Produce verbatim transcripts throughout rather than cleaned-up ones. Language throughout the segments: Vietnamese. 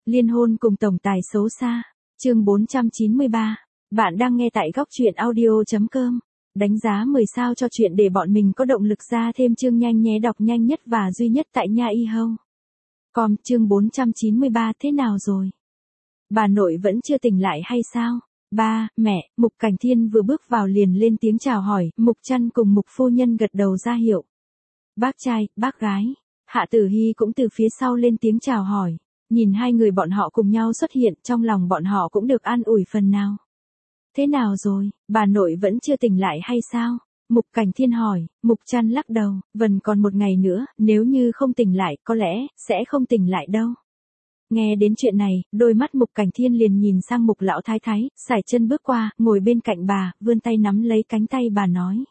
Liên hôn cùng tổng tài xấu xa. Chương bốn trăm chín mươi ba. Bạn đang nghe tại góc truyện audio chấm com. Đánh giá mười sao cho chuyện để bọn mình có động lực ra thêm chương nhanh nhé, đọc nhanh nhất và duy nhất tại nha y hâu. Com chương bốn trăm chín mươi ba. Thế nào rồi? Bà nội vẫn chưa tỉnh lại hay sao? Ba, mẹ, Mục Cảnh Thiên vừa bước vào liền lên tiếng chào hỏi, Mục Trăn cùng Mục phu nhân gật đầu ra hiệu. Bác trai, bác gái. Hạ Tử Hy cũng từ phía sau lên tiếng chào hỏi. Nhìn hai người bọn họ cùng nhau xuất hiện, trong lòng bọn họ cũng được an ủi phần nào. Thế nào rồi, bà nội vẫn chưa tỉnh lại hay sao? Mục Cảnh Thiên hỏi. Mục Trăn lắc đầu, vẫn còn một ngày nữa, nếu như không tỉnh lại, có lẽ, sẽ không tỉnh lại đâu. Nghe đến chuyện này, đôi mắt Mục Cảnh Thiên liền nhìn sang Mục lão thái thái, sải chân bước qua, ngồi bên cạnh bà, vươn tay nắm lấy cánh tay bà nói.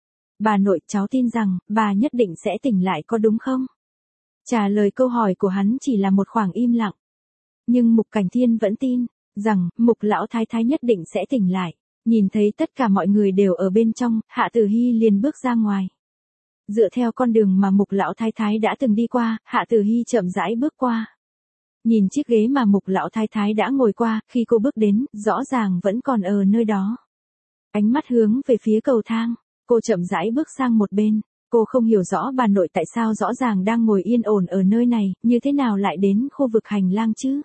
Bà nội, cháu tin rằng, bà nhất định sẽ tỉnh lại có đúng không? Trả lời câu hỏi của hắn chỉ là một khoảng im lặng. Nhưng Mục Cảnh Thiên vẫn tin, rằng, Mục lão thái thái nhất định sẽ tỉnh lại. Nhìn thấy tất cả mọi người đều ở bên trong, Hạ Tử Hy liền bước ra ngoài. Dựa theo con đường mà Mục lão thái thái đã từng đi qua, Hạ Tử Hy chậm rãi bước qua. Nhìn chiếc ghế mà Mục lão thái thái đã ngồi qua, khi cô bước đến, rõ ràng vẫn còn ở nơi đó. Ánh mắt hướng về phía cầu thang, cô chậm rãi bước sang một bên. Cô không hiểu rõ bà nội tại sao rõ ràng đang ngồi yên ổn ở nơi này, như thế nào lại đến khu vực hành lang chứ?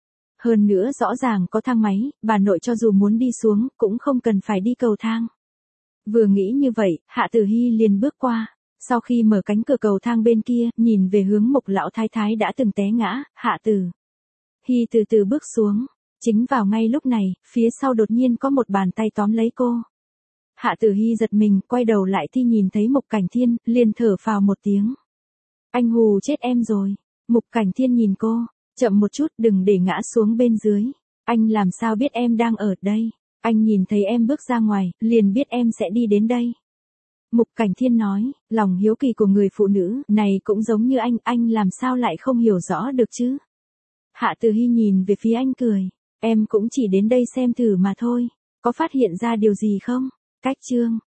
Hơn nữa rõ ràng có thang máy, bà nội cho dù muốn đi xuống, cũng không cần phải đi cầu thang. Vừa nghĩ như vậy, Hạ Tử Hy liền bước qua. Sau khi mở cánh cửa cầu thang bên kia, nhìn về hướng Mục lão thái thái đã từng té ngã, Hạ Tử Hy từ từ bước xuống. Chính vào ngay lúc này, phía sau đột nhiên có một bàn tay tóm lấy cô. Hạ Tử Hy giật mình, quay đầu lại thì nhìn thấy Mục Cảnh Thiên, liền thở phào một tiếng. Anh hù chết em rồi. Mục Cảnh Thiên nhìn cô, chậm một chút, đừng để ngã xuống bên dưới. Anh làm sao biết em đang ở đây? Anh nhìn thấy em bước ra ngoài, liền biết em sẽ đi đến đây. Mục Cảnh Thiên nói, lòng hiếu kỳ của người phụ nữ này cũng giống như anh, anh làm sao lại không hiểu rõ được chứ? Hạ Tử Hy nhìn về phía anh cười, em cũng chỉ đến đây xem thử mà thôi, có phát hiện ra điều gì không? Cách chương